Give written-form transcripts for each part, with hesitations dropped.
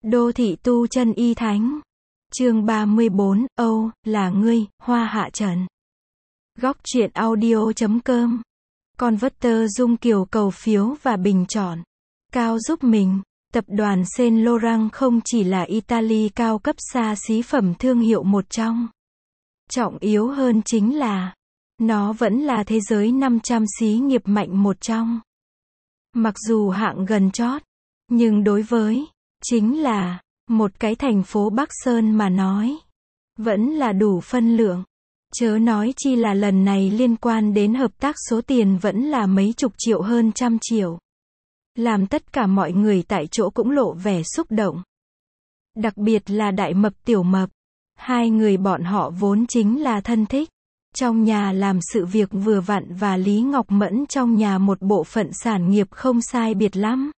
Đô thị tu chân y thánh. Chương 34, Âu, là ngươi, Hoa Hạ Trần. Góc truyện audio.com. Converter Dung Kiều cầu phiếu và bình chọn. Cao giúp mình. Tập đoàn Saint Laurent không chỉ là Italy cao cấp xa xí phẩm thương hiệu một trong. Trọng yếu hơn chính là, nó vẫn là thế giới 500 xí nghiệp mạnh một trong. Mặc dù hạng gần chót, nhưng đối với, chính là, một cái thành phố Bắc Sơn mà nói, vẫn là đủ phân lượng. Chớ nói chi là lần này liên quan đến hợp tác số tiền vẫn là mấy chục triệu hơn trăm triệu. Làm tất cả mọi người tại chỗ cũng lộ vẻ xúc động. Đặc biệt là Đại Mập Tiểu Mập. Hai người bọn họ vốn chính là thân thích. Trong nhà làm sự việc vừa vặn và Lý Ngọc Mẫn trong nhà một bộ phận sản nghiệp không sai biệt lắm.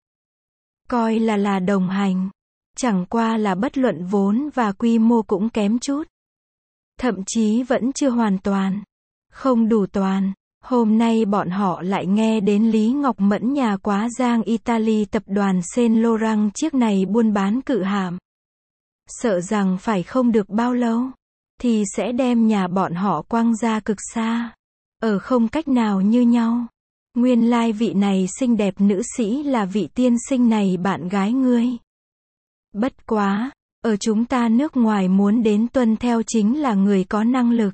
Coi là đồng hành. Chẳng qua là bất luận vốn và quy mô cũng kém chút. Thậm chí vẫn chưa hoàn toàn. Không đủ toàn. Hôm nay bọn họ lại nghe đến Lý Ngọc Mẫn nhà quá giang Italy tập đoàn Saint Laurent chiếc này buôn bán cự hạm. Sợ rằng phải không được bao lâu, thì sẽ đem nhà bọn họ quăng ra cực xa. Ở không cách nào như nhau. Nguyên lai vị này xinh đẹp nữ sĩ là vị tiên sinh này bạn gái ngươi. Bất quá, ở chúng ta nước ngoài muốn đến tuân theo chính là người có năng lực.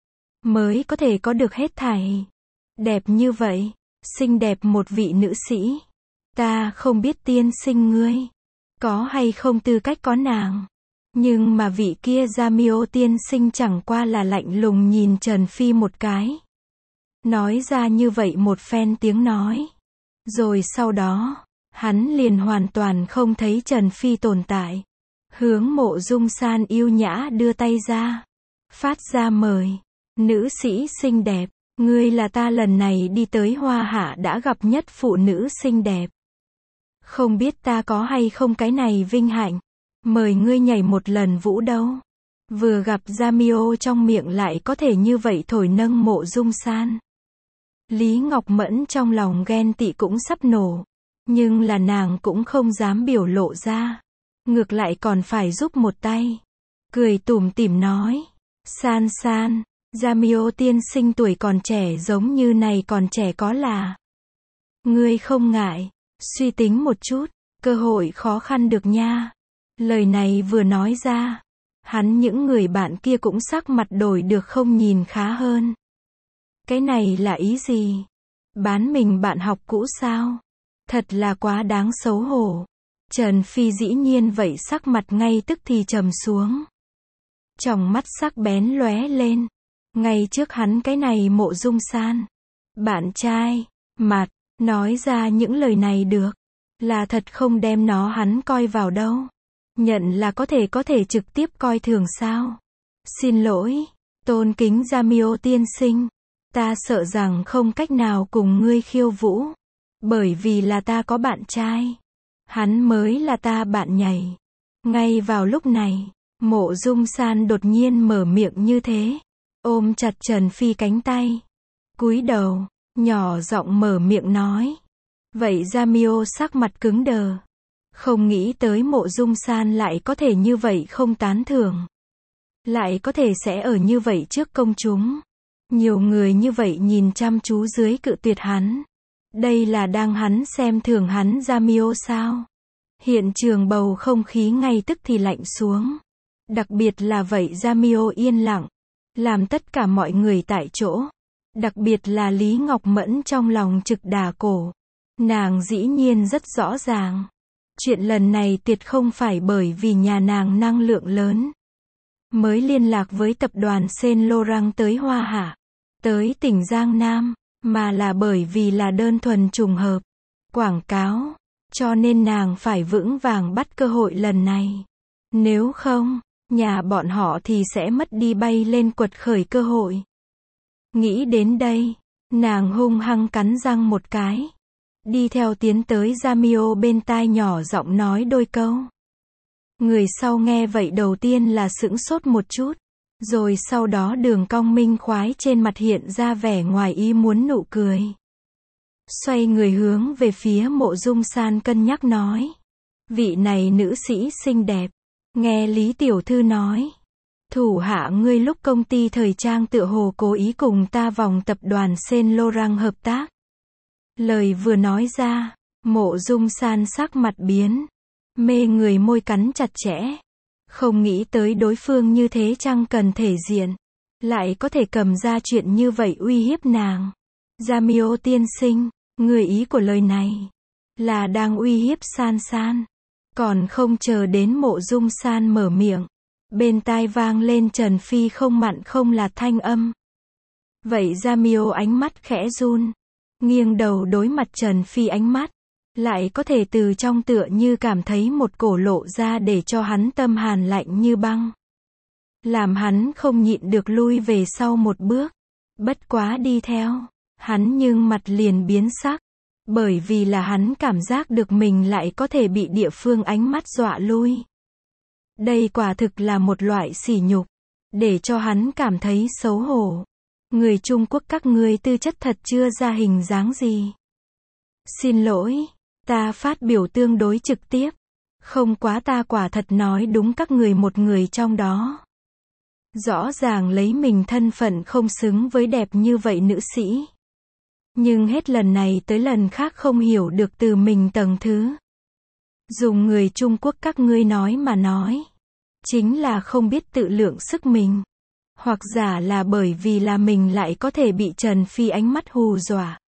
Mới có thể có được hết thảy. Đẹp như vậy, xinh đẹp một vị nữ sĩ. Ta không biết tiên sinh ngươi có hay không tư cách có nàng. Nhưng mà vị kia Jamio tiên sinh chẳng qua là lạnh lùng nhìn Trần Phi một cái. Nói ra như vậy một phen tiếng nói. Rồi sau đó, hắn liền hoàn toàn không thấy Trần Phi tồn tại. Hướng Mộ Dung San yêu nhã đưa tay ra. Phát ra mời. Nữ sĩ xinh đẹp, ngươi là ta lần này đi tới Hoa Hạ đã gặp nhất phụ nữ xinh đẹp. Không biết ta có hay không cái này vinh hạnh. Mời ngươi nhảy một lần vũ đâu. Vừa gặp Jamio trong miệng lại có thể như vậy thổi nâng Mộ Dung San. Lý Ngọc Mẫn trong lòng ghen tị cũng sắp nổ. Nhưng là nàng cũng không dám biểu lộ ra. Ngược lại còn phải giúp một tay. Cười tủm tỉm nói. San San, Jamio tiên sinh tuổi còn trẻ giống như này còn trẻ có là. Ngươi không ngại, suy tính một chút, cơ hội khó khăn được nha. Lời này vừa nói ra, hắn những người bạn kia cũng sắc mặt đổi được không nhìn khá hơn. Cái này là ý gì? Bán mình bạn học cũ sao? Thật là quá đáng xấu hổ. Trần Phi dĩ nhiên vậy sắc mặt ngay tức thì trầm xuống. Tròng mắt sắc bén lóe lên. Ngay trước hắn cái này Mộ Dung San. Bạn trai, mặt, nói ra những lời này được. Là thật không đem nó hắn coi vào đâu. Nhận là có thể trực tiếp coi thường sao. Xin lỗi, tôn kính Jamio tiên sinh. Ta sợ rằng không cách nào cùng ngươi khiêu vũ. Bởi vì là ta có bạn trai. Hắn mới là ta bạn nhảy. Ngay vào lúc này, Mộ Dung San đột nhiên mở miệng như thế. Ôm chặt Trần Phi cánh tay. Cúi đầu, nhỏ giọng mở miệng nói. Vậy Jamio sắc mặt cứng đờ. Không nghĩ tới Mộ Dung San lại có thể như vậy không tán thưởng. Lại có thể sẽ ở như vậy trước công chúng. Nhiều người như vậy nhìn chăm chú dưới cự tuyệt hắn. Đây là đang hắn xem thường hắn Jamio sao? Hiện trường bầu không khí ngay tức thì lạnh xuống. Đặc biệt là vậy Jamio yên lặng. Làm tất cả mọi người tại chỗ. Đặc biệt là Lý Ngọc Mẫn trong lòng trực đà cổ. Nàng dĩ nhiên rất rõ ràng. Chuyện lần này tuyệt không phải bởi vì nhà nàng năng lượng lớn. Mới liên lạc với tập đoàn Saint Laurent tới Hoa Hạ. Tới tỉnh Giang Nam. Mà là bởi vì là đơn thuần trùng hợp. Quảng cáo. Cho nên nàng phải vững vàng bắt cơ hội lần này. Nếu không, nhà bọn họ thì sẽ mất đi bay lên quật khởi cơ hội. Nghĩ đến đây, nàng hung hăng cắn răng một cái. Đi theo tiến tới Jamio bên tai nhỏ giọng nói đôi câu. Người sau nghe vậy đầu tiên là sững sốt một chút. Rồi sau đó đường cong minh khoái trên mặt hiện ra vẻ ngoài ý muốn nụ cười. Xoay người hướng về phía Mộ Dung San cân nhắc nói. Vị này nữ sĩ xinh đẹp. Nghe Lý tiểu thư nói. Thủ hạ ngươi lúc công ty thời trang tựa hồ cố ý cùng ta vòng tập đoàn Saint Laurent hợp tác. Lời vừa nói ra, Mộ Dung San sắc mặt biến. Mê người môi cắn chặt chẽ. Không nghĩ tới đối phương như thế chăng cần thể diện. Lại có thể cầm ra chuyện như vậy uy hiếp nàng. Jamio tiên sinh, người ý của lời này là đang uy hiếp San San. Còn không chờ đến Mộ Dung San mở miệng, bên tai vang lên Trần Phi không mặn không lạt thanh âm. Vậy Jamio ánh mắt khẽ run, nghiêng đầu đối mặt Trần Phi ánh mắt, lại có thể từ trong tựa như cảm thấy một cổ lộ ra để cho hắn tâm hàn lạnh như băng. Làm hắn không nhịn được lui về sau một bước. Bất quá đi theo, hắn nhưng mặt liền biến sắc. Bởi vì là hắn cảm giác được mình lại có thể bị địa phương ánh mắt dọa lui. Đây quả thực là một loại sỉ nhục, để cho hắn cảm thấy xấu hổ. Người Trung Quốc các ngươi tư chất thật chưa ra hình dáng gì. Xin lỗi, ta phát biểu tương đối trực tiếp. Không quá ta quả thật nói đúng các người một người trong đó. Rõ ràng lấy mình thân phận không xứng với đẹp như vậy nữ sĩ. Nhưng hết lần này tới lần khác không hiểu được từ mình tầng thứ. Dùng người Trung Quốc các ngươi nói mà nói. Chính là không biết tự lượng sức mình. Hoặc giả là bởi vì là mình lại có thể bị Trần Phi ánh mắt hù dọa.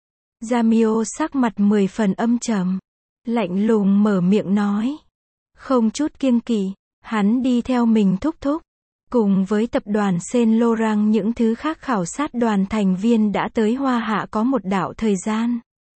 Jamio sắc mặt 10 phần âm trầm. Lạnh lùng mở miệng nói. Không chút kiêng kỵ, hắn đi theo mình thúc thúc. Cùng với tập đoàn Saint Laurent những thứ khác khảo sát đoàn thành viên đã tới Hoa Hạ có một đạo thời gian.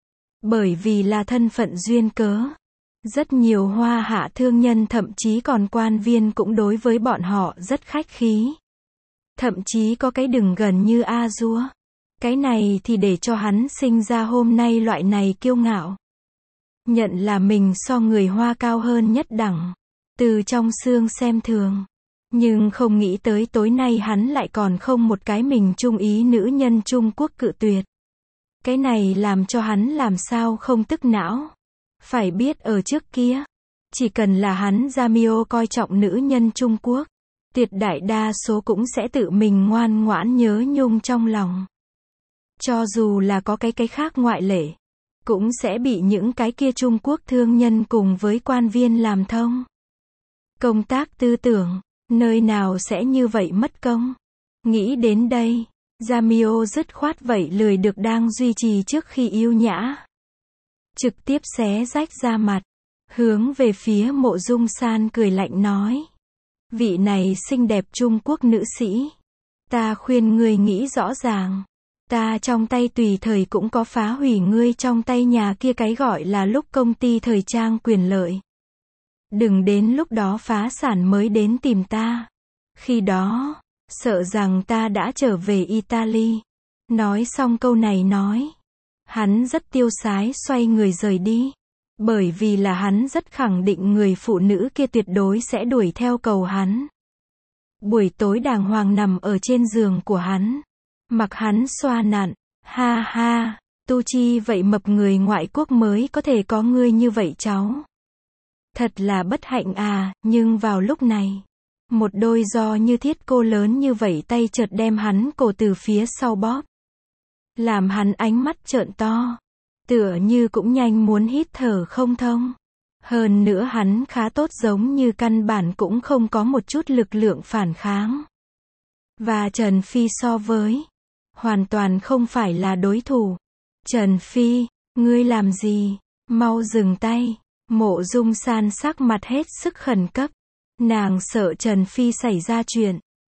Bởi vì là thân phận duyên cớ. Rất nhiều Hoa Hạ thương nhân thậm chí còn quan viên cũng đối với bọn họ rất khách khí. Thậm chí có cái đừng gần như a dúa. Cái này thì để cho hắn sinh ra hôm nay loại này kiêu ngạo. Nhận là mình so người Hoa cao hơn nhất đẳng. Từ trong xương xem thường. Nhưng không nghĩ tới tối nay hắn lại còn không một cái mình trung ý nữ nhân Trung Quốc cự tuyệt. Cái này làm cho hắn làm sao không tức não. Phải biết ở trước kia, chỉ cần là hắn Jamio coi trọng nữ nhân Trung Quốc, tuyệt đại đa số cũng sẽ tự mình ngoan ngoãn nhớ nhung trong lòng. Cho dù là có cái khác ngoại lệ, cũng sẽ bị những cái kia Trung Quốc thương nhân cùng với quan viên làm thông. Công tác tư tưởng, nơi nào sẽ như vậy mất công. Nghĩ đến đây, Jamio dứt khoát vậy lười được đang duy trì trước khi yêu nhã. Trực tiếp xé rách ra mặt, hướng về phía Mộ Dung San cười lạnh nói. Vị này xinh đẹp Trung Quốc nữ sĩ. Ta khuyên ngươi nghĩ rõ ràng. Ta trong tay tùy thời cũng có phá hủy ngươi trong tay nhà kia cái gọi là lúc công ty thời trang quyền lợi. Đừng đến lúc đó phá sản mới đến tìm ta. Khi đó, sợ rằng ta đã trở về Italy. Nói xong câu này nói. Hắn rất tiêu sái xoay người rời đi. Bởi vì là hắn rất khẳng định người phụ nữ kia tuyệt đối sẽ đuổi theo cầu hắn. Buổi tối đàng hoàng nằm ở trên giường của hắn. Mặc hắn xoa nặn. Ha ha, tu chi vậy mập người ngoại quốc mới có thể có ngươi như vậy cháu. Thật là bất hạnh à, nhưng vào lúc này, một đôi giò như thiết cô lớn như vậy tay chợt đem hắn cổ từ phía sau bóp. Làm hắn ánh mắt trợn to. Tựa như cũng nhanh muốn hít thở không thông. Hơn nữa hắn khá tốt giống như căn bản cũng không có một chút lực lượng phản kháng. Và Trần Phi so với, hoàn toàn không phải là đối thủ. Trần Phi, ngươi làm gì? Mau dừng tay. Mộ Dung San sắc mặt hết sức khẩn cấp. Nàng sợ Trần Phi xảy ra chuyện.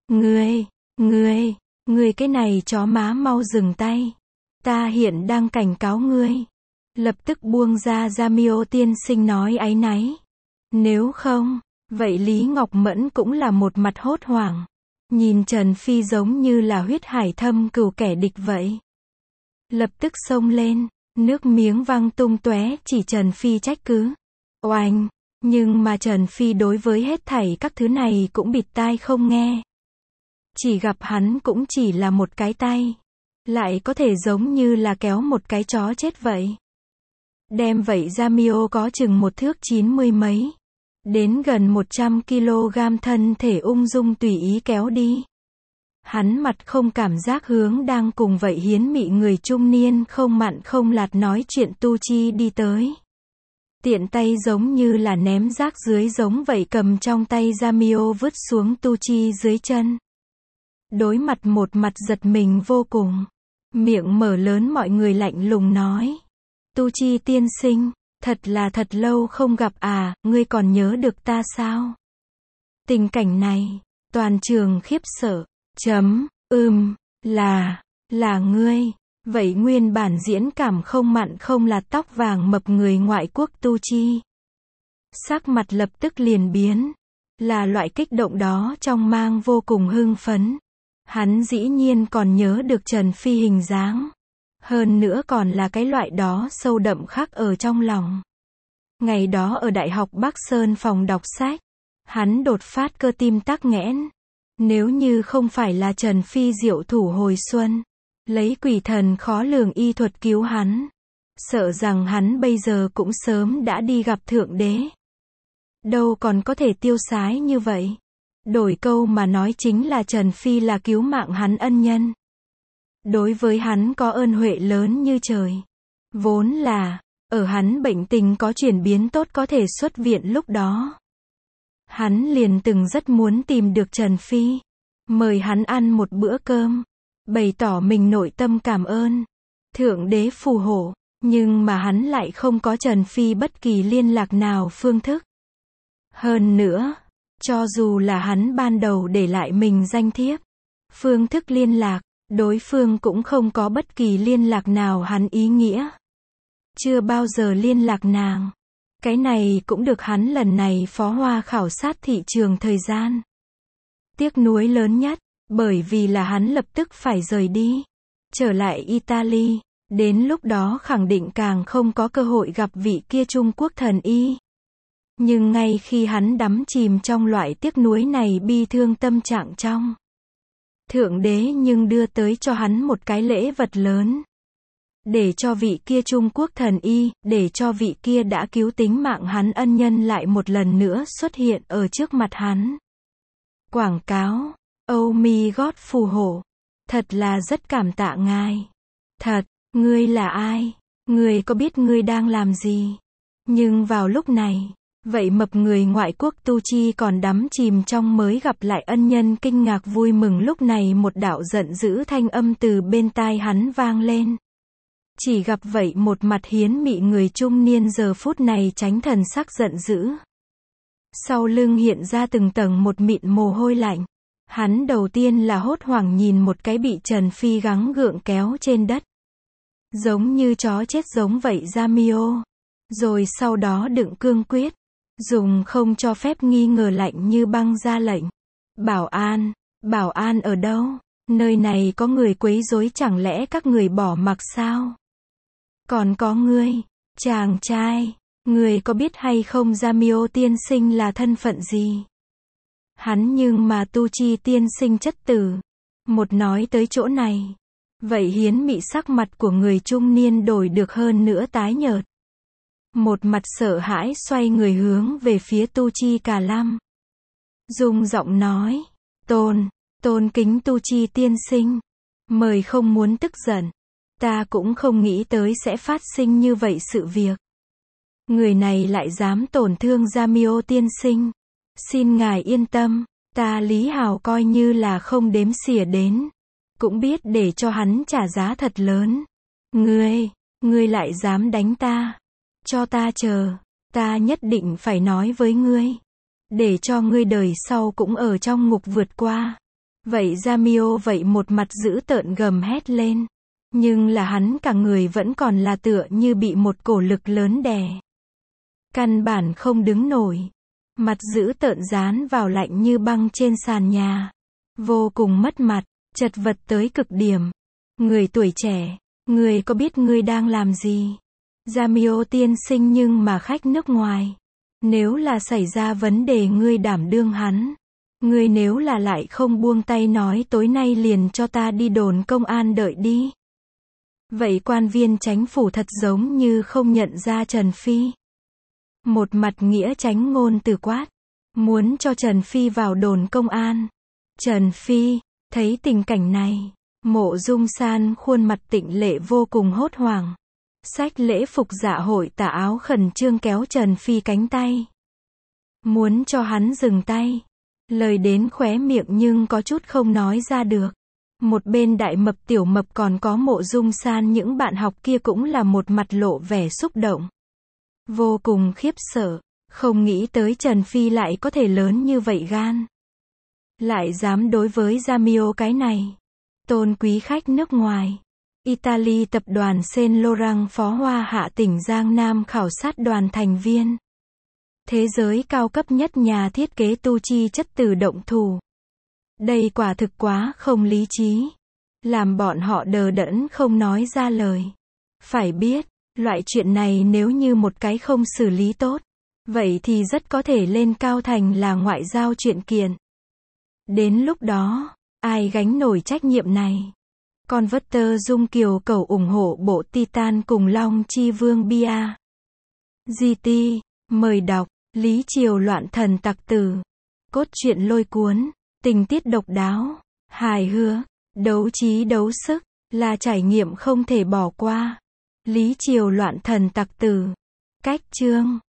Ngươi cái này chó má mau dừng tay. Ta hiện đang cảnh cáo ngươi. Lập tức buông ra Jamio tiên sinh nói áy náy. Nếu không, vậy Lý Ngọc Mẫn cũng là một mặt hốt hoảng. Nhìn Trần Phi giống như là huyết hải thâm cừu kẻ địch vậy. Lập tức xông lên, nước miếng văng tung tóe chỉ Trần Phi trách cứ. Oanh, nhưng mà Trần Phi đối với hết thảy các thứ này cũng bịt tai không nghe. Chỉ gặp hắn cũng chỉ là một cái tay. Lại có thể giống như là kéo một cái chó chết vậy. Đem vậy Jamio có chừng 1 thước 90 mấy. Đến gần 100 kg thân thể ung dung tùy ý kéo đi. Hắn mặt không cảm giác hướng đang cùng vậy hiến mị người trung niên không mặn không lạt nói chuyện tu chi đi tới. Tiện tay giống như là ném rác dưới giống vậy cầm trong tay Jamio vứt xuống tu chi dưới chân. Đối mặt một mặt giật mình vô cùng. Miệng mở lớn mọi người lạnh lùng nói. Tu chi tiên sinh, thật là thật lâu không gặp à, ngươi còn nhớ được ta sao? Tình cảnh này, toàn trường khiếp sợ. Là ngươi. Vậy nguyên bản diễn cảm không mặn không lạt tóc vàng mập người ngoại quốc tu chi. Sắc mặt lập tức liền biến. Là loại kích động đó trong mang vô cùng hưng phấn. Hắn dĩ nhiên còn nhớ được Trần Phi hình dáng. Hơn nữa còn là cái loại đó sâu đậm khắc ở trong lòng. Ngày đó ở Đại học Bắc Sơn phòng đọc sách, hắn đột phát cơ tim tắc nghẽn. Nếu như không phải là Trần Phi diệu thủ hồi xuân, lấy quỷ thần khó lường y thuật cứu hắn, sợ rằng hắn bây giờ cũng sớm đã đi gặp Thượng Đế. Đâu còn có thể tiêu sái như vậy. Đổi câu mà nói chính là Trần Phi là cứu mạng hắn ân nhân. Đối với hắn có ơn huệ lớn như trời. Vốn là, ở hắn bệnh tình có chuyển biến tốt có thể xuất viện lúc đó. Hắn liền từng rất muốn tìm được Trần Phi. Mời hắn ăn một bữa cơm. Bày tỏ mình nội tâm cảm ơn. Thượng Đế phù hộ. Nhưng mà hắn lại không có Trần Phi bất kỳ liên lạc nào phương thức. Hơn nữa, cho dù là hắn ban đầu để lại mình danh thiếp, phương thức liên lạc, đối phương cũng không có bất kỳ liên lạc nào hắn ý nghĩa. Chưa bao giờ liên lạc nàng. Cái này cũng được hắn lần này phó hoa khảo sát thị trường thời gian. Tiếc nuối lớn nhất, bởi vì là hắn lập tức phải rời đi, trở lại Italy, đến lúc đó khẳng định càng không có cơ hội gặp vị kia Trung Quốc thần y. Nhưng ngay khi hắn đắm chìm trong loại tiếc nuối này bi thương tâm trạng trong, Thượng Đế nhưng đưa tới cho hắn một cái lễ vật lớn. Để cho vị kia Trung Quốc thần y, để cho vị kia đã cứu tính mạng hắn ân nhân lại một lần nữa xuất hiện ở trước mặt hắn. Quảng cáo, Oh my God phù hộ. Thật là rất cảm tạ ngài. Thật, ngươi là ai? Ngươi có biết ngươi đang làm gì? Nhưng vào lúc này, vậy mập người ngoại quốc tu chi còn đắm chìm trong mới gặp lại ân nhân kinh ngạc vui mừng lúc này một đạo giận dữ thanh âm từ bên tai hắn vang lên. Chỉ gặp vậy một mặt hiến mị người trung niên giờ phút này tránh thần sắc giận dữ. Sau lưng hiện ra từng tầng một mịn mồ hôi lạnh. Hắn đầu tiên là hốt hoảng nhìn một cái bị Trần Phi gắng gượng kéo trên đất. Giống như chó chết giống vậy Jamio. Rồi sau đó đựng cương quyết. Dùng không cho phép nghi ngờ lạnh như băng ra lệnh. Bảo an ở đâu? Nơi này có người quấy rối chẳng lẽ các người bỏ mặc sao? Còn có ngươi, chàng trai, người có biết hay không Jamio tiên sinh là thân phận gì? Hắn nhưng mà tu chi tiên sinh chất tử. Một nói tới chỗ này, vậy hiến mị sắc mặt của người trung niên đổi được hơn nữa tái nhợt. Một mặt sợ hãi xoay người hướng về phía tu chi Cà Lam. Dùng giọng nói, tôn kính tu chi tiên sinh. Mời không muốn tức giận. Ta cũng không nghĩ tới sẽ phát sinh như vậy sự việc. Người này lại dám tổn thương Jamio tiên sinh. Xin ngài yên tâm, ta Lý Hào coi như là không đếm xỉa đến. Cũng biết để cho hắn trả giá thật lớn. Ngươi lại dám đánh ta. Cho ta chờ, ta nhất định phải nói với ngươi. Để cho ngươi đời sau cũng ở trong ngục vượt qua. Vậy Jamio vậy một mặt dữ tợn gầm hét lên. Nhưng là hắn cả người vẫn còn là tựa như bị một cổ lực lớn đè. Căn bản không đứng nổi. Mặt dữ tợn dán vào lạnh như băng trên sàn nhà. Vô cùng mất mặt, chật vật tới cực điểm. Người tuổi trẻ, người có biết ngươi đang làm gì? Jamio tiên sinh nhưng mà khách nước ngoài. Nếu là xảy ra vấn đề ngươi đảm đương hắn. Ngươi nếu là lại không buông tay nói tối nay liền cho ta đi đồn công an đợi đi. Vậy quan viên chánh phủ thật giống như không nhận ra Trần Phi. Một mặt nghĩa chánh ngôn từ quát, muốn cho Trần Phi vào đồn công an. Trần Phi, thấy tình cảnh này, Mộ Dung San khuôn mặt tịnh lệ vô cùng hốt hoảng. Xách lễ phục dạ hội tà áo khẩn trương kéo Trần Phi cánh tay. Muốn cho hắn dừng tay. Lời đến khóe miệng nhưng có chút không nói ra được. Một bên đại mập tiểu mập còn có Mộ Dung San những bạn học kia cũng là một mặt lộ vẻ xúc động. Vô cùng khiếp sợ, không nghĩ tới Trần Phi lại có thể lớn như vậy gan. Lại dám đối với Jamio cái này. Tôn quý khách nước ngoài. Italy tập đoàn Saint Laurent phó hoa hạ tỉnh Giang Nam khảo sát đoàn thành viên. Thế giới cao cấp nhất nhà thiết kế tu chi chất tự động thủ. Đây quả thực quá không lý trí. Làm bọn họ đờ đẫn không nói ra lời. Phải biết, loại chuyện này nếu như một cái không xử lý tốt, vậy thì rất có thể lên cao thành là ngoại giao chuyện kiện. Đến lúc đó, ai gánh nổi trách nhiệm này? Converter Dung Kiều cầu ủng hộ bộ Titan cùng Long Chi Vương Bia. GT, mời đọc, Lý Triều loạn thần tặc tử. Cốt truyện lôi cuốn, tình tiết độc đáo, hài hước, đấu trí đấu sức, là trải nghiệm không thể bỏ qua. Lý Triều loạn thần tặc tử. Cách chương